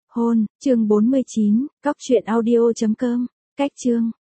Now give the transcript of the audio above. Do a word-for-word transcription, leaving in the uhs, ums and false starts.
Hôn, chương bốn mươi chín, cóc truyện audio chấm com, cách chương.